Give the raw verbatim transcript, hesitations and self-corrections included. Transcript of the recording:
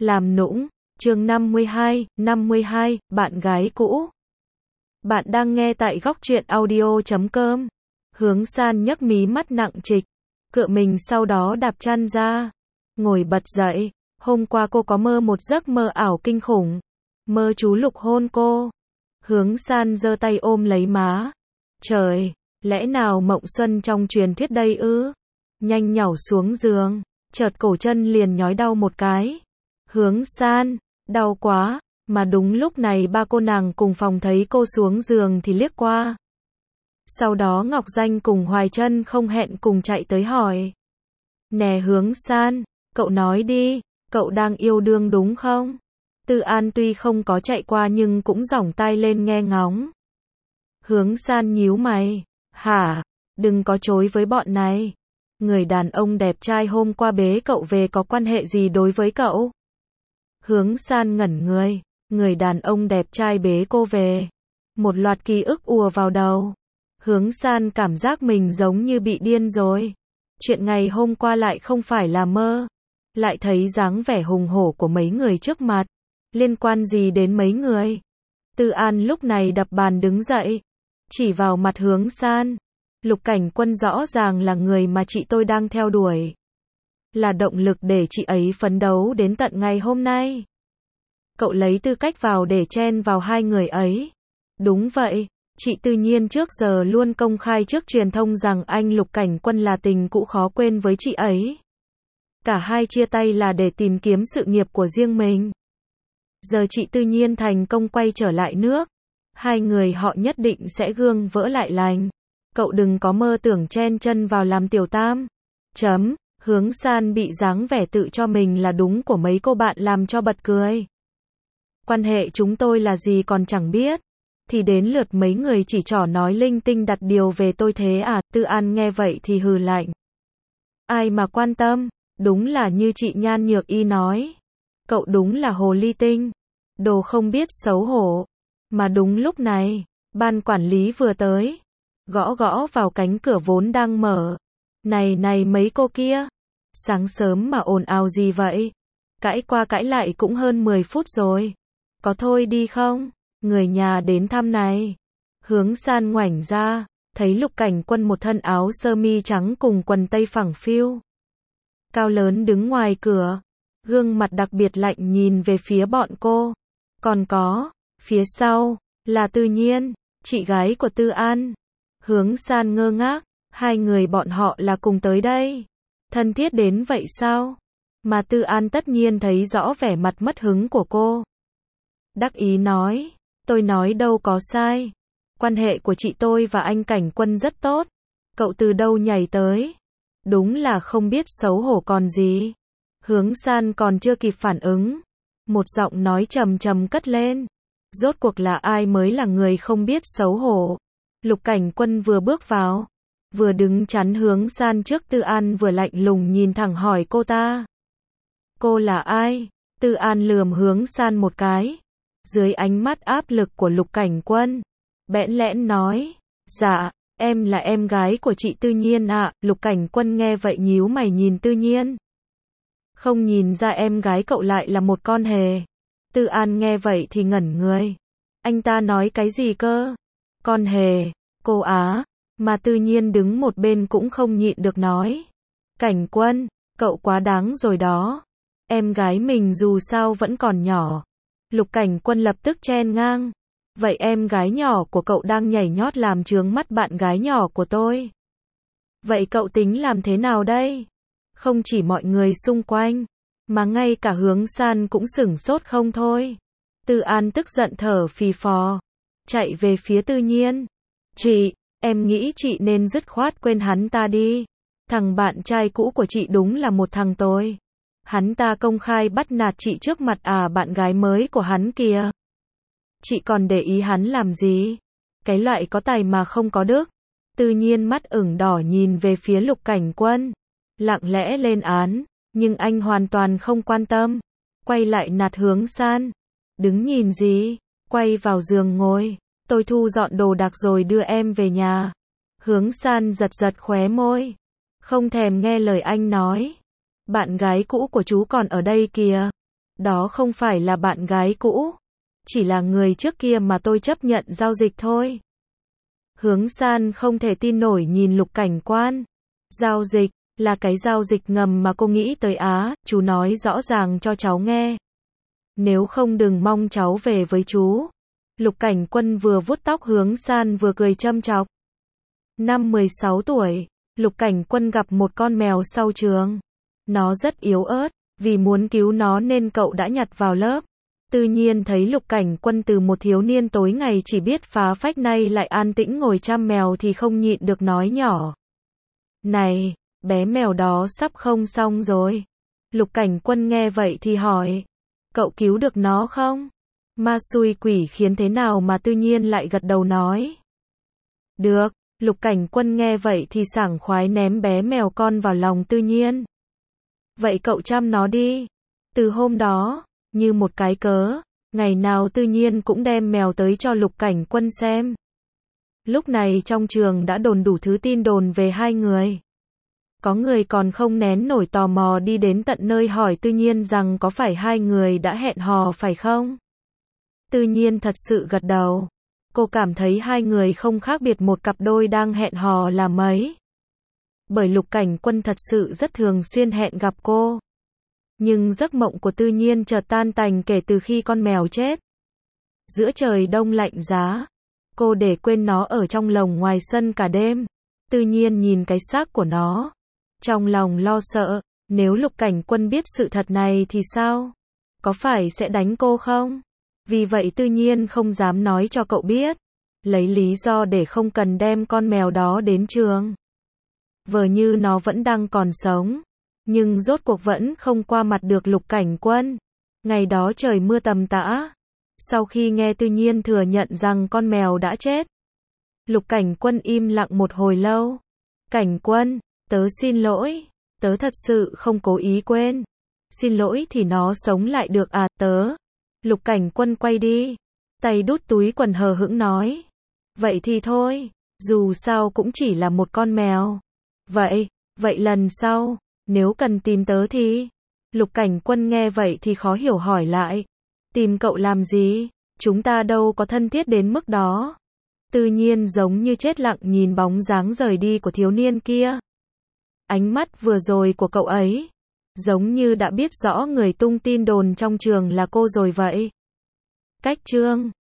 Làm nũng, chương năm mươi hai, năm mươi hai, bạn gái cũ. Bạn đang nghe tại góc truyện audio chấm com. Hướng San nhấc mí mắt nặng trịch, cựa mình sau đó đạp chăn ra, ngồi bật dậy. Hôm qua cô có mơ một giấc mơ ảo kinh khủng. Mơ chú Lục hôn cô. Hướng San giơ tay ôm lấy má. Trời, lẽ nào mộng xuân trong truyền thuyết đây ư? Nhanh nhảu xuống giường, chợt cổ chân liền nhói đau một cái. Hướng San, đau quá, mà đúng lúc này ba cô nàng cùng phòng thấy cô xuống giường thì liếc qua. Sau đó Ngọc Danh cùng Hoài Trân không hẹn cùng chạy tới hỏi. Nè Hướng San, cậu nói đi, cậu đang yêu đương đúng không? Tư An tuy không có chạy qua nhưng cũng giỏng tai lên nghe ngóng. Hướng San nhíu mày, hả, đừng có chối với bọn này. Người đàn ông đẹp trai hôm qua bế cậu về có quan hệ gì đối với cậu? Hướng San ngẩn người, người đàn ông đẹp trai bế cô về. Một loạt ký ức ùa vào đầu. Hướng San cảm giác mình giống như bị điên rồi. Chuyện ngày hôm qua lại không phải là mơ. Lại thấy dáng vẻ hùng hổ của mấy người trước mặt. Liên quan gì đến mấy người? Tư An lúc này đập bàn đứng dậy. Chỉ vào mặt Hướng San. Lục Cảnh Quân rõ ràng là người mà chị tôi đang theo đuổi. Là động lực để chị ấy phấn đấu đến tận ngày hôm nay. Cậu lấy tư cách vào để chen vào hai người ấy. Đúng vậy, chị Tư Nhiên trước giờ luôn công khai trước truyền thông rằng anh Lục Cảnh Quân là tình cũ khó quên với chị ấy. Cả hai chia tay là để tìm kiếm sự nghiệp của riêng mình. Giờ chị Tư Nhiên thành công quay trở lại nước. Hai người họ nhất định sẽ gương vỡ lại lành. Cậu đừng có mơ tưởng chen chân vào làm tiểu tam. Chấm. Hướng San bị dáng vẻ tự cho mình là đúng của mấy cô bạn làm cho bật cười. Quan hệ chúng tôi là gì còn chẳng biết. Thì đến lượt mấy người chỉ trỏ nói linh tinh đặt điều về tôi thế à? Tư An nghe vậy thì hừ lạnh. Ai mà quan tâm, đúng là như chị Nhan Nhược Y nói. Cậu đúng là hồ ly tinh. Đồ không biết xấu hổ. Mà đúng lúc này, ban quản lý vừa tới. Gõ gõ vào cánh cửa vốn đang mở. Này này mấy cô kia. Sáng sớm mà ồn ào gì vậy? Cãi qua cãi lại cũng hơn mười phút rồi. Có thôi đi không? Người nhà đến thăm này. Hướng San ngoảnh ra, thấy Lục Cảnh Quân một thân áo sơ mi trắng cùng quần tây phẳng phiu. Cao lớn đứng ngoài cửa. Gương mặt đặc biệt lạnh nhìn về phía bọn cô. Còn có, phía sau, là Tư Nhiên, chị gái của Tư An. Hướng San ngơ ngác, hai người bọn họ là cùng tới đây. Thân thiết đến vậy sao? Mà Tư An tất nhiên thấy rõ vẻ mặt mất hứng của cô. Đắc ý nói, tôi nói đâu có sai. Quan hệ của chị tôi và anh Cảnh Quân rất tốt. Cậu từ đâu nhảy tới? Đúng là không biết xấu hổ còn gì. Hướng San còn chưa kịp phản ứng. Một giọng nói trầm trầm cất lên. Rốt cuộc là ai mới là người không biết xấu hổ? Lục Cảnh Quân vừa bước vào. Vừa đứng chắn Hướng San trước Tư An vừa lạnh lùng nhìn thẳng hỏi cô ta. Cô là ai? Tư An lườm Hướng San một cái. Dưới ánh mắt áp lực của Lục Cảnh Quân. Bẽn lẽn nói. Dạ, em là em gái của chị Tư Nhiên ạ. À. Lục Cảnh Quân nghe vậy nhíu mày nhìn Tư Nhiên. Không nhìn ra em gái cậu lại là một con hề. Tư An nghe vậy thì ngẩn người. Anh ta nói cái gì cơ? Con hề, cô á. Mà Tư Nhiên đứng một bên cũng không nhịn được nói. Cảnh Quân, cậu quá đáng rồi đó. Em gái mình dù sao vẫn còn nhỏ. Lục Cảnh Quân lập tức chen ngang. Vậy em gái nhỏ của cậu đang nhảy nhót làm chướng mắt bạn gái nhỏ của tôi. Vậy cậu tính làm thế nào đây? Không chỉ mọi người xung quanh, mà ngay cả Hướng San cũng sửng sốt không thôi. Tư An tức giận thở phì phò. Chạy về phía Tư Nhiên. Chị, em nghĩ chị nên dứt khoát quên hắn ta đi. Thằng bạn trai cũ của chị đúng là một thằng tồi. Hắn ta công khai bắt nạt chị trước mặt à bạn gái mới của hắn kìa. Chị còn để ý hắn làm gì? Cái loại có tài mà không có đức. Tư Nhiên mắt ửng đỏ nhìn về phía Lục Cảnh Quân. Lặng lẽ lên án, nhưng anh hoàn toàn không quan tâm. Quay lại nạt Hướng San. Đứng nhìn gì? Quay vào giường ngồi. Tôi thu dọn đồ đạc rồi đưa em về nhà. Hướng San giật giật khóe môi. Không thèm nghe lời anh nói. Bạn gái cũ của chú còn ở đây kìa. Đó không phải là bạn gái cũ, chỉ là người trước kia mà tôi chấp nhận giao dịch thôi. Hướng San không thể tin nổi nhìn Lục Cảnh Quan. Giao dịch, là cái giao dịch ngầm mà cô nghĩ tới á, chú nói rõ ràng cho cháu nghe. Nếu không đừng mong cháu về với chú. Lục Cảnh Quân vừa vuốt tóc Hướng San vừa cười châm chọc. Năm mười sáu tuổi, Lục Cảnh Quân gặp một con mèo sau trường. Nó rất yếu ớt, vì muốn cứu nó nên cậu đã nhặt vào lớp. Tự nhiên thấy Lục Cảnh Quân từ một thiếu niên tối ngày chỉ biết phá phách nay lại an tĩnh ngồi chăm mèo thì không nhịn được nói nhỏ. Này, bé mèo đó sắp không xong rồi. Lục Cảnh Quân nghe vậy thì hỏi. Cậu cứu được nó không? Ma xui quỷ khiến thế nào mà tự nhiên lại gật đầu nói. Được, Lục Cảnh Quân nghe vậy thì sảng khoái ném bé mèo con vào lòng tự nhiên. Vậy cậu chăm nó đi. Từ hôm đó, như một cái cớ, ngày nào tự nhiên cũng đem mèo tới cho Lục Cảnh Quân xem. Lúc này trong trường đã đồn đủ thứ tin đồn về hai người. Có người còn không nén nổi tò mò đi đến tận nơi hỏi tự nhiên rằng có phải hai người đã hẹn hò phải không? Tự nhiên thật sự gật đầu. Cô cảm thấy hai người không khác biệt một cặp đôi đang hẹn hò là mấy. Bởi Lục Cảnh Quân thật sự rất thường xuyên hẹn gặp cô. Nhưng giấc mộng của tự nhiên chợt tan tành kể từ khi con mèo chết. Giữa trời đông lạnh giá, cô để quên nó ở trong lồng ngoài sân cả đêm. Tự nhiên nhìn cái xác của nó, trong lòng lo sợ, nếu Lục Cảnh Quân biết sự thật này thì sao? Có phải sẽ đánh cô không? Vì vậy tự nhiên không dám nói cho cậu biết, lấy lý do để không cần đem con mèo đó đến trường. Vờ như nó vẫn đang còn sống, nhưng rốt cuộc vẫn không qua mặt được Lục Cảnh Quân. Ngày đó trời mưa tầm tã. Sau khi nghe tự nhiên thừa nhận rằng con mèo đã chết, Lục Cảnh Quân im lặng một hồi lâu. Cảnh Quân, tớ xin lỗi, tớ thật sự không cố ý quên. Xin lỗi thì nó sống lại được à tớ. Lục Cảnh Quân quay đi, tay đút túi quần hờ hững nói. Vậy thì thôi, dù sao cũng chỉ là một con mèo. Vậy, vậy lần sau, nếu cần tìm tớ thì... Lục Cảnh Quân nghe vậy thì khó hiểu hỏi lại. Tìm cậu làm gì? Chúng ta đâu có thân thiết đến mức đó. Tự nhiên giống như chết lặng nhìn bóng dáng rời đi của thiếu niên kia. Ánh mắt vừa rồi của cậu ấy, giống như đã biết rõ người tung tin đồn trong trường là cô rồi vậy. Cách chương